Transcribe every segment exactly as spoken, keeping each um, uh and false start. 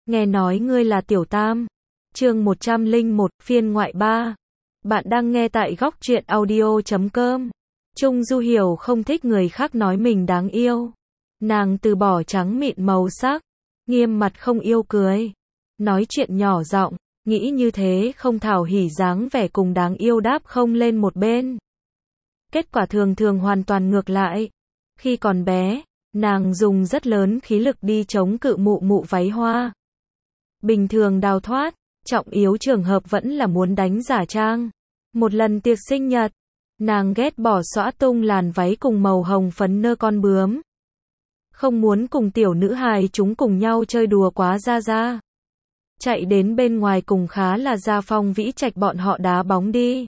nghe nói ngươi là Tiểu Tam. Chương một trăm lẻ một, phiên ngoại ba. Bạn đang nghe tại góc truyện audio chấm com. Trung Du Hiểu không thích người khác nói mình đáng yêu. Nàng từ bỏ trắng mịn màu sắc, nghiêm mặt không yêu cười, nói chuyện nhỏ giọng, nghĩ như thế không thảo hỉ dáng vẻ cùng đáng yêu đáp không lên một bên. Kết quả thường thường hoàn toàn ngược lại. Khi còn bé, nàng dùng rất lớn khí lực đi chống cự mụ mụ váy hoa. Bình thường đào thoát, trọng yếu trường hợp vẫn là muốn đánh giả trang. Một lần tiệc sinh nhật, nàng ghét bỏ xõa tung làn váy cùng màu hồng phấn nơ con bướm. Không muốn cùng tiểu nữ hài chúng cùng nhau chơi đùa quá ra ra. Chạy đến bên ngoài cùng khá là Gia Phong Vĩ Trạch bọn họ đá bóng đi.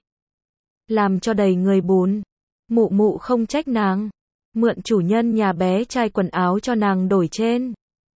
Làm cho đầy người bùn. Mụ mụ không trách nàng. Mượn chủ nhân nhà bé trai quần áo cho nàng đổi trên.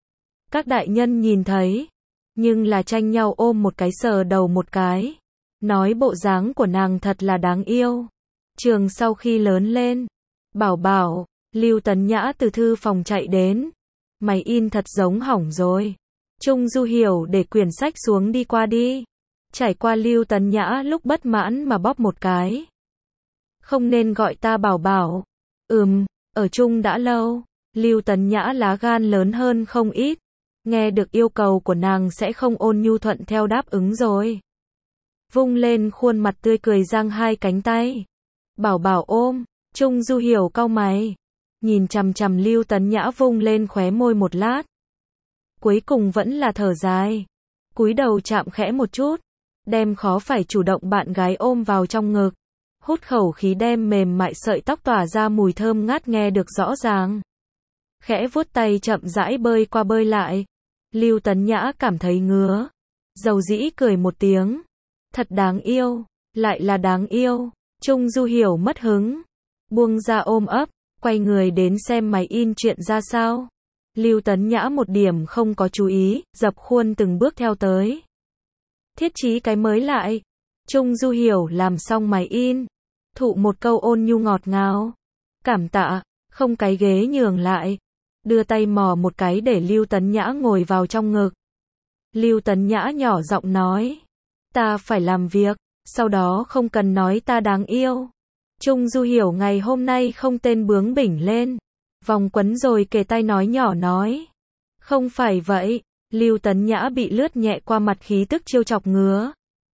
Các đại nhân nhìn thấy. Nhưng là tranh nhau ôm một cái sờ đầu một cái. Nói bộ dáng của nàng thật là đáng yêu. Trường sau khi lớn lên. Bảo bảo, Lưu Tấn Nhã từ thư phòng chạy đến. Máy in thật giống hỏng rồi. Trung Du Hiểu để quyển sách xuống đi qua đi. Trải qua Lưu Tấn Nhã lúc bất mãn mà bóp một cái. Không nên gọi ta bảo bảo. Ừm, ở chung đã lâu. Lưu Tấn Nhã lá gan lớn hơn không ít. Nghe được yêu cầu của nàng sẽ không ôn nhu thuận theo đáp ứng rồi. Vung lên khuôn mặt tươi cười giang hai cánh tay. Bảo bảo ôm. Trung Du Hiểu cau mày. Nhìn chằm chằm Lưu Tấn Nhã vung lên khóe môi một lát. Cuối cùng vẫn là thở dài. Cúi đầu chạm khẽ một chút. Đem khó phải chủ động bạn gái ôm vào trong ngực. Hút khẩu khí đem mềm mại sợi tóc tỏa ra mùi thơm ngát nghe được rõ ràng. Khẽ vuốt tay chậm rãi bơi qua bơi lại. Lưu Tấn Nhã cảm thấy ngứa. Dầu dĩ cười một tiếng. Thật đáng yêu. Lại là đáng yêu. Trung Du Hiểu mất hứng. Buông ra ôm ấp. Quay người đến xem máy in chuyện ra sao. Lưu Tấn Nhã một điểm không có chú ý. Dập khuôn từng bước theo tới. Thiết chí cái mới lại. Trung Du Hiểu làm xong máy in. Thụ một câu ôn nhu ngọt ngào. Cảm tạ. Không cái ghế nhường lại. Đưa tay mò một cái để Lưu Tấn Nhã ngồi vào trong ngực. Lưu Tấn Nhã nhỏ giọng nói. Ta phải làm việc. Sau đó không cần nói ta đáng yêu. Trung Du Hiểu ngày hôm nay không tên bướng bỉnh lên. Vòng quấn rồi kề tay nói nhỏ nói. Không phải vậy. Lưu Tấn Nhã bị lướt nhẹ qua mặt khí tức chiêu chọc ngứa.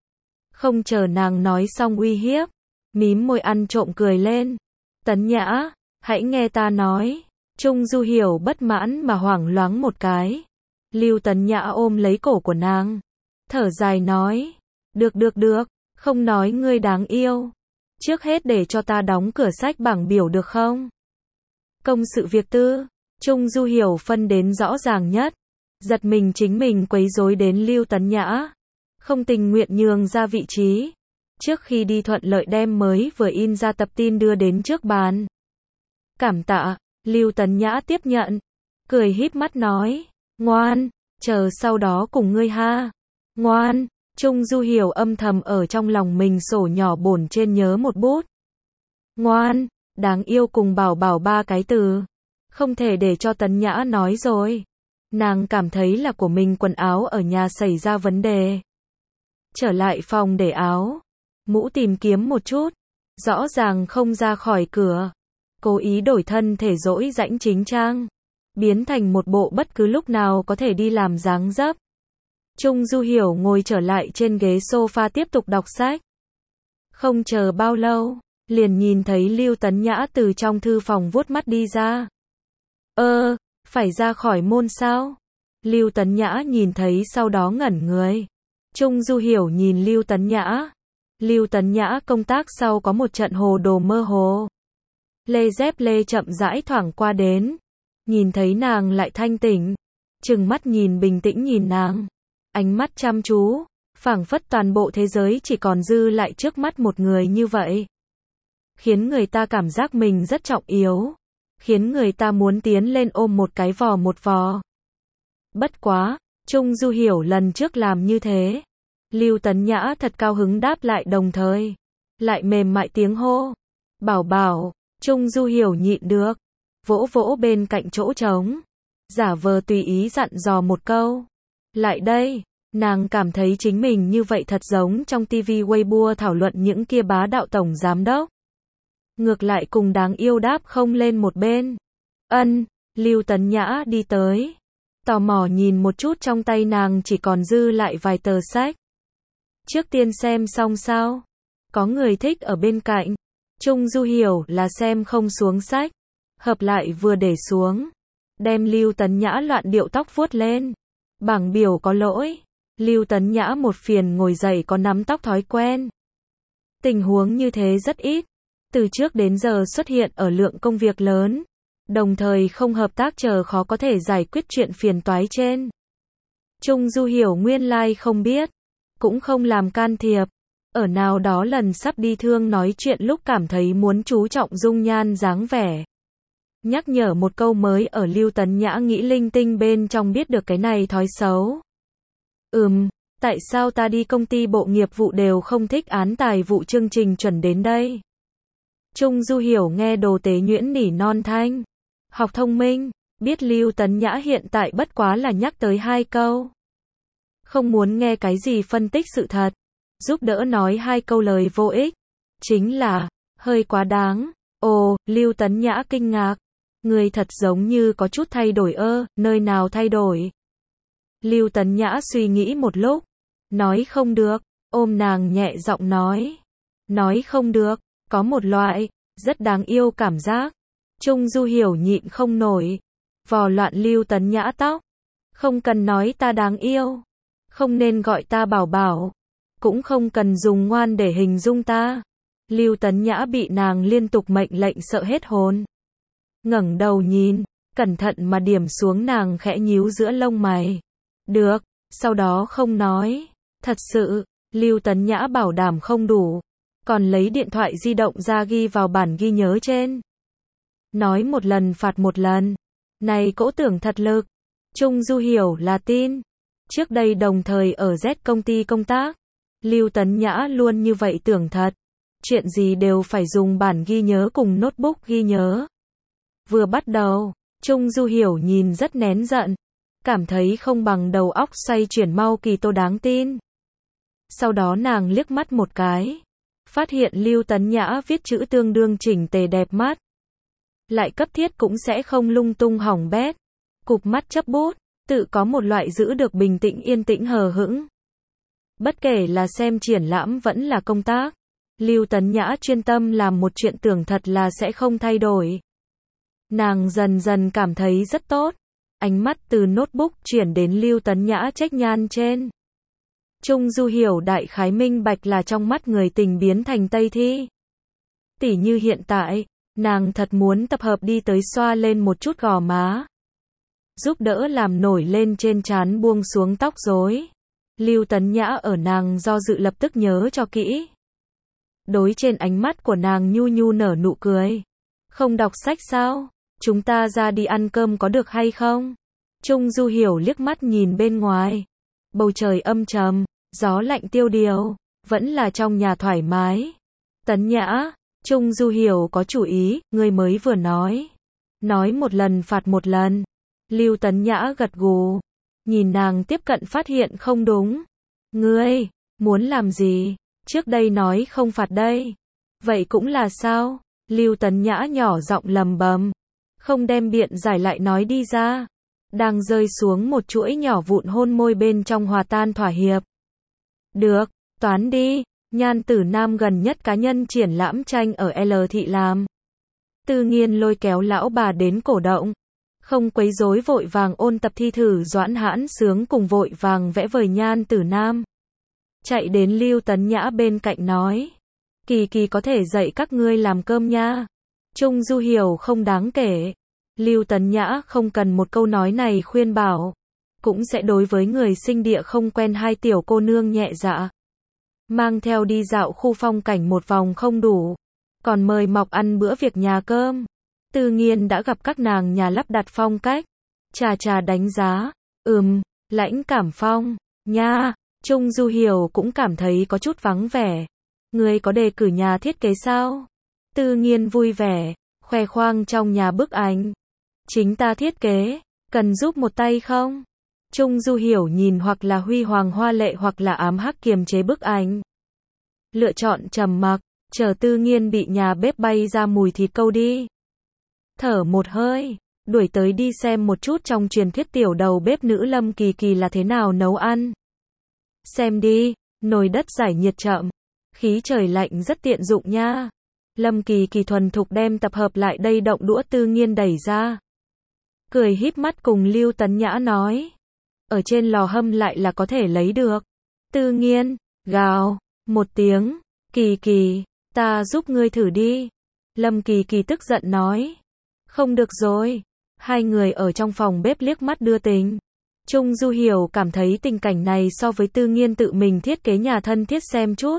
Không chờ nàng nói xong uy hiếp. Mím môi ăn trộm cười lên. Tấn Nhã, hãy nghe ta nói. Trung Du Hiểu bất mãn mà hoảng loáng một cái. Lưu Tấn Nhã ôm lấy cổ của nàng. Thở dài nói. Được được được, không nói ngươi đáng yêu. Trước hết để cho ta đóng cửa sách bảng biểu được không? Công sự việc tư. Trung Du Hiểu phân đến rõ ràng nhất. Giật mình chính mình quấy rối đến Lưu Tấn Nhã. Không tình nguyện nhường ra vị trí. Trước khi đi thuận lợi đem mới vừa in ra tập tin đưa đến trước bàn. Cảm tạ. Lưu Tấn Nhã tiếp nhận. Cười híp mắt nói. Ngoan. Chờ sau đó cùng ngươi ha. Ngoan. Trung Du Hiểu âm thầm ở trong lòng mình sổ nhỏ bổn trên nhớ một bút. Ngoan. Đáng yêu cùng bảo bảo ba cái từ. Không thể để cho Tấn Nhã nói rồi. Nàng cảm thấy là của mình quần áo ở nhà xảy ra vấn đề. Trở lại phòng để áo. Mũ tìm kiếm một chút. Rõ ràng không ra khỏi cửa. Cố ý đổi thân thể dỗi rãnh chính trang. Biến thành một bộ bất cứ lúc nào có thể đi làm dáng dấp. Trung Du Hiểu ngồi trở lại trên ghế sofa tiếp tục đọc sách. Không chờ bao lâu, liền nhìn thấy Lưu Tấn Nhã từ trong thư phòng vuốt mắt đi ra. Ơ, phải ra khỏi môn sao? Lưu Tấn Nhã nhìn thấy sau đó ngẩn người. Trung Du Hiểu nhìn Lưu Tấn Nhã. Lưu Tấn Nhã công tác sau có một trận hồ đồ mơ hồ. Lê dép lê chậm rãi thoảng qua đến. Nhìn thấy nàng lại thanh tỉnh. Trừng mắt nhìn bình tĩnh nhìn nàng. Ánh mắt chăm chú. Phảng phất toàn bộ thế giới chỉ còn dư lại trước mắt một người như vậy. Khiến người ta cảm giác mình rất trọng yếu. Khiến người ta muốn tiến lên ôm một cái vò một vò. Bất quá, Trung Du Hiểu lần trước làm như thế. Lưu Tấn Nhã thật cao hứng đáp lại đồng thời. Lại mềm mại tiếng hô. Bảo bảo. Trung Du Hiểu nhịn được. Vỗ vỗ bên cạnh chỗ trống. Giả vờ tùy ý dặn dò một câu. Lại đây, nàng cảm thấy chính mình như vậy thật giống trong ti vi Weibo thảo luận những kia bá đạo tổng giám đốc. Ngược lại cùng đáng yêu đáp không lên một bên. Ân, Lưu Tấn Nhã đi tới. Tò mò nhìn một chút trong tay nàng chỉ còn dư lại vài tờ sách. Trước tiên xem xong sao? Có người thích ở bên cạnh. Trung Du hiểu là xem không xuống sách. Hợp lại vừa để xuống. Đem Lưu Tấn Nhã loạn điệu tóc vuốt lên. Bảng biểu có lỗi. Lưu Tấn Nhã một phiền ngồi dậy có nắm tóc thói quen. Tình huống như thế rất ít. Từ trước đến giờ xuất hiện ở lượng công việc lớn. Đồng thời không hợp tác chờ khó có thể giải quyết chuyện phiền toái trên. Trung Du hiểu nguyên lai like không biết. Cũng không làm can thiệp. Ở nào đó lần sắp đi thương nói chuyện lúc cảm thấy muốn chú trọng dung nhan dáng vẻ. Nhắc nhở một câu mới ở Lưu Tấn Nhã nghĩ linh tinh bên trong biết được cái này thói xấu. Ừm, tại sao ta đi công ty bộ nghiệp vụ đều không thích án tài vụ chương trình chuẩn đến đây? Trung Du hiểu nghe Đồ Tế Nhuyễn nỉ non thanh. Học thông minh, biết Lưu Tấn Nhã hiện tại bất quá là nhắc tới hai câu. Không muốn nghe cái gì phân tích sự thật. Giúp đỡ nói hai câu lời vô ích. Chính là, hơi quá đáng. Ồ, Lưu Tấn Nhã kinh ngạc. Người thật giống như có chút thay đổi ơ, nơi nào thay đổi? Lưu Tấn Nhã suy nghĩ một lúc. Nói không được, ôm nàng nhẹ giọng nói. Nói không được, có một loại, rất đáng yêu cảm giác. Trung Du hiểu nhịn không nổi. Vò loạn Lưu Tấn Nhã tóc. Không cần nói ta đáng yêu. Không nên gọi ta bảo bảo. Cũng không cần dùng ngoan để hình dung ta. Lưu Tấn Nhã bị nàng liên tục mệnh lệnh sợ hết hồn. Ngẩng đầu nhìn, cẩn thận mà điểm xuống nàng khẽ nhíu giữa lông mày. Được, sau đó không nói. Thật sự, Lưu Tấn Nhã bảo đảm không đủ. Còn lấy điện thoại di động ra ghi vào bản ghi nhớ trên. Nói một lần phạt một lần. Này cỗ tưởng thật lực. Trung Du hiểu là tin. Trước đây đồng thời ở Z công ty công tác. Lưu Tấn Nhã luôn như vậy tưởng thật. Chuyện gì đều phải dùng bản ghi nhớ cùng notebook ghi nhớ. Vừa bắt đầu, Trung Du hiểu nhìn rất nén giận. Cảm thấy không bằng đầu óc xoay chuyển mau kỳ tô đáng tin. Sau đó nàng liếc mắt một cái. Phát hiện Lưu Tấn Nhã viết chữ tương đương chỉnh tề đẹp mắt. Lại cấp thiết cũng sẽ không lung tung hỏng bét. Cụp mắt chấp bút, tự có một loại giữ được bình tĩnh yên tĩnh hờ hững. Bất kể là xem triển lãm vẫn là công tác. Lưu Tấn Nhã chuyên tâm làm một chuyện tưởng thật là sẽ không thay đổi. Nàng dần dần cảm thấy rất tốt. Ánh mắt từ notebook chuyển đến Lưu Tấn Nhã trách nhan trên. Trung Du hiểu đại khái minh bạch là trong mắt người tình biến thành Tây Thi. Tỉ như hiện tại, nàng thật muốn tập hợp đi tới xoa lên một chút gò má. Giúp đỡ làm nổi lên trên trán buông xuống tóc rối. Lưu Tấn Nhã ở nàng do dự lập tức nhớ cho kỹ. Đối trên ánh mắt của nàng nhu nhu nở nụ cười. Không đọc sách sao? Chúng ta ra đi ăn cơm có được hay không? Trung Du hiểu liếc mắt nhìn bên ngoài. Bầu trời âm trầm, gió lạnh tiêu điều, vẫn là trong nhà thoải mái. Tấn Nhã, Trung Du hiểu có chủ ý, ngươi mới vừa nói. Nói một lần phạt một lần. Lưu Tấn Nhã gật gù. Nhìn nàng tiếp cận phát hiện không đúng. Ngươi, muốn làm gì? Trước đây nói không phạt đây. Vậy cũng là sao? Lưu Tấn Nhã nhỏ giọng lầm bầm. Không đem biện giải lại nói đi ra. Đang rơi xuống một chuỗi nhỏ vụn hôn môi bên trong hòa tan thỏa hiệp. Được, toán đi. Nhan Tử Nam gần nhất cá nhân triển lãm tranh ở L thị làm. Tư Nghiên lôi kéo lão bà đến cổ động. Không quấy rối vội vàng ôn tập thi thử Doãn Hãn Sướng cùng vội vàng vẽ vời Nhan Tử Nam. Chạy đến Lưu Tấn Nhã bên cạnh nói. Kỳ kỳ có thể dạy các ngươi làm cơm nha. Trung Du hiểu không đáng kể. Lưu Tấn Nhã không cần một câu nói này khuyên bảo. Cũng sẽ đối với người sinh địa không quen hai tiểu cô nương nhẹ dạ. Mang theo đi dạo khu phong cảnh một vòng không đủ. Còn mời mọc ăn bữa việc nhà cơm. Tư Nghiên đã gặp các nàng nhà lắp đặt phong cách. Trà trà đánh giá. Ừm, lãnh cảm phong. Nha, Trung Du hiểu cũng cảm thấy có chút vắng vẻ. Người có đề cử nhà thiết kế sao? Tư Nghiên vui vẻ, khoe khoang trong nhà bức ảnh. Chính ta thiết kế, cần giúp một tay không? Trung Du Hiểu nhìn hoặc là huy hoàng hoa lệ hoặc là ám hắc kiềm chế bức ảnh. Lựa chọn trầm mặc, chờ Tư Nghiên bị nhà bếp bay ra mùi thịt câu đi. Thở một hơi, đuổi tới đi xem một chút trong truyền thuyết tiểu đầu bếp nữ Lâm Kỳ Kỳ là thế nào nấu ăn. Xem đi, nồi đất giải nhiệt chậm, khí trời lạnh rất tiện dụng nha. Lâm Kỳ Kỳ thuần thục đem tập hợp lại đây động đũa Tư Nghiên đẩy ra. Cười híp mắt cùng Lưu Tấn Nhã nói. Ở trên lò hâm lại là có thể lấy được. Tư Nghiên, gào, một tiếng, Kỳ Kỳ, ta giúp ngươi thử đi. Lâm Kỳ Kỳ tức giận nói. Không được rồi. Hai người ở trong phòng bếp liếc mắt đưa tình. Trung Du Hiểu cảm thấy tình cảnh này so với Tư Nghiên tự mình thiết kế nhà thân thiết xem chút.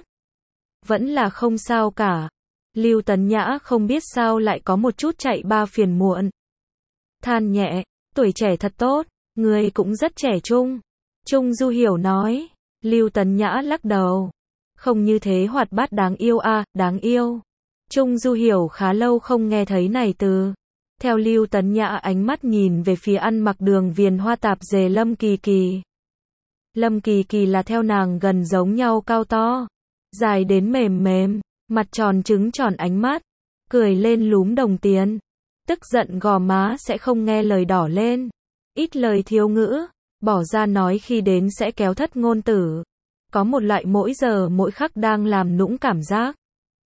Vẫn là không sao cả. Lưu Tấn Nhã không biết sao lại có một chút chạy ba phiền muộn. Than nhẹ, tuổi trẻ thật tốt, người cũng rất trẻ trung. Trung Du Hiểu nói. Lưu Tấn Nhã lắc đầu. Không như thế hoạt bát đáng yêu à, đáng yêu. Trung Du Hiểu khá lâu không nghe thấy này từ. Theo Lưu Tấn Nhã ánh mắt nhìn về phía ăn mặc đường viền hoa tạp dề Lâm Kỳ Kỳ. Lâm Kỳ Kỳ là theo nàng gần giống nhau cao to, dài đến mềm mềm, mặt tròn trứng tròn ánh mắt, cười lên lúm đồng tiền. Tức giận gò má sẽ không nghe lời đỏ lên. Ít lời thiếu ngữ, bỏ ra nói khi đến sẽ kéo thất ngôn tử. Có một loại mỗi giờ mỗi khắc đang làm nũng cảm giác.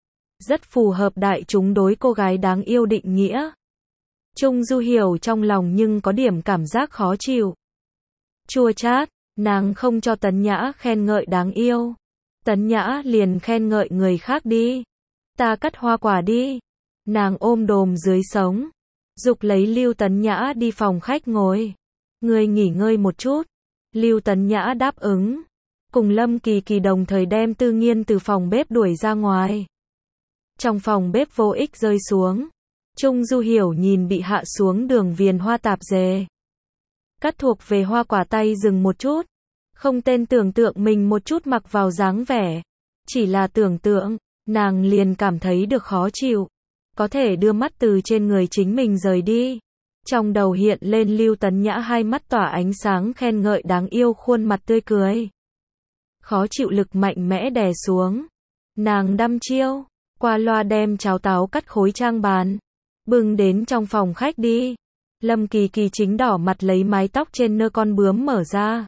Rất phù hợp đại chúng đối cô gái đáng yêu định nghĩa. Trung Du Hiểu trong lòng nhưng có điểm cảm giác khó chịu. Chua chát, nàng không cho Tấn Nhã khen ngợi đáng yêu. Tấn Nhã liền khen ngợi người khác đi. Ta cắt hoa quả đi. Nàng ôm đồm dưới sống. Dục lấy Lưu Tấn Nhã đi phòng khách ngồi. Người nghỉ ngơi một chút. Lưu Tấn Nhã đáp ứng. Cùng Lâm Kỳ Kỳ đồng thời đem Tư Nghiên từ phòng bếp đuổi ra ngoài. Trong phòng bếp vô ích rơi xuống. Trung Du Hiểu nhìn bị hạ xuống đường viền hoa tạp dề. Cắt thuộc về hoa quả tay dừng một chút. Không tên tưởng tượng mình một chút mặc vào dáng vẻ. Chỉ là tưởng tượng, nàng liền cảm thấy được khó chịu. Có thể đưa mắt từ trên người chính mình rời đi. Trong đầu hiện lên Lưu Tấn Nhã hai mắt tỏa ánh sáng khen ngợi đáng yêu khuôn mặt tươi cười. Khó chịu lực mạnh mẽ đè xuống. Nàng đăm chiêu, qua loa đem cháo táo cắt khối trang bàn. Bưng đến trong phòng khách đi. Lâm Kỳ Kỳ chính đỏ mặt lấy mái tóc trên nơ con bướm mở ra.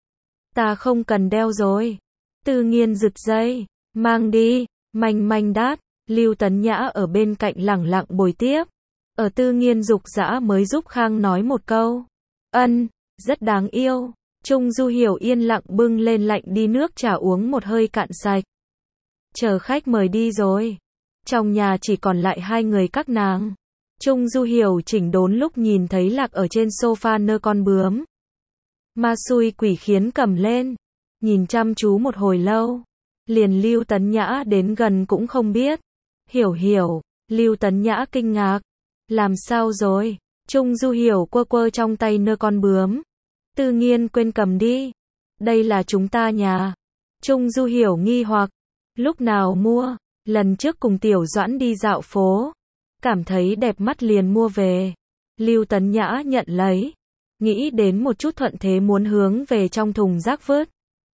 Ta không cần đeo rồi. Tư Nghiên giật dây. Mang đi. Manh manh đát. Lưu Tấn Nhã ở bên cạnh lẳng lặng bồi tiếp. Ở Tư Nghiên dục dã mới giúp Khang nói một câu. Ân, rất đáng yêu. Trung Du Hiểu yên lặng bưng lên lạnh đi nước trà uống một hơi cạn sạch. Chờ khách mời đi rồi. Trong nhà chỉ còn lại hai người các nàng. Trung Du Hiểu chỉnh đốn lúc nhìn thấy Lạc ở trên sofa nơ con bướm. Ma xui quỷ khiến cầm lên. Nhìn chăm chú một hồi lâu. Liền Lưu Tấn Nhã đến gần cũng không biết. Hiểu Hiểu. Lưu Tấn Nhã kinh ngạc. Làm sao rồi? Trung Du Hiểu quơ quơ trong tay nơ con bướm. Tư Nghiên quên cầm đi. Đây là chúng ta nhà. Trung Du Hiểu nghi hoặc. Lúc nào mua? Lần trước cùng Tiểu Doãn đi dạo phố. Cảm thấy đẹp mắt liền mua về. Lưu Tấn Nhã nhận lấy. Nghĩ đến một chút thuận thế muốn hướng về trong thùng rác vứt.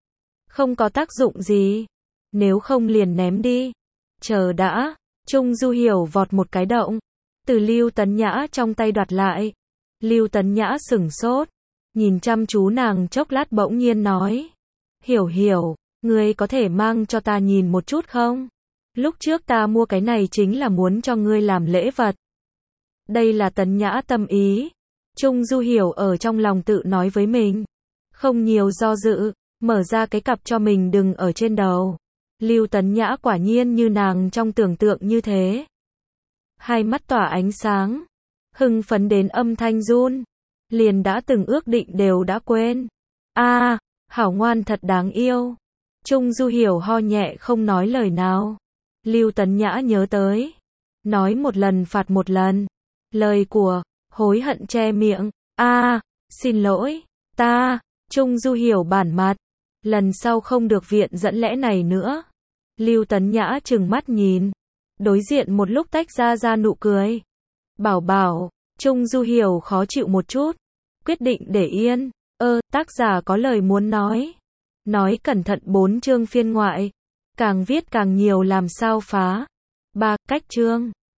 Không có tác dụng gì. Nếu không liền ném đi. Chờ đã. Trung Du Hiểu vọt một cái động. Từ Lưu Tấn Nhã trong tay đoạt lại. Lưu Tấn Nhã sửng sốt. Nhìn chăm chú nàng chốc lát bỗng nhiên nói. Hiểu Hiểu, ngươi có thể mang cho ta nhìn một chút không? Lúc trước ta mua cái này chính là muốn cho ngươi làm lễ vật. Đây là Tấn Nhã tâm ý. Trung Du Hiểu ở trong lòng tự nói với mình. Không nhiều do dự, mở ra cái cặp cho mình đừng ở trên đầu. Lưu Tấn Nhã quả nhiên như nàng trong tưởng tượng như thế. Hai mắt tỏa ánh sáng. Hưng phấn đến âm thanh run. Liền đã từng ước định đều đã quên. A, à, hảo ngoan thật đáng yêu. Trung Du Hiểu ho nhẹ không nói lời nào. Lưu Tấn Nhã nhớ tới. Nói một lần phạt một lần. Lời của, hối hận che miệng. A, à, xin lỗi, ta, Trung Du Hiểu bản mặt. Lần sau không được viện dẫn lẽ này nữa. Lưu Tấn Nhã trừng mắt nhìn. Đối diện một lúc tách ra ra nụ cười. Bảo bảo, Trung Du Hiểu khó chịu một chút. Quyết định để yên. Ơ, tác giả có lời muốn nói. Nói cẩn thận bốn chương phiên ngoại. Càng viết càng nhiều làm sao phá. ba. Cách chương.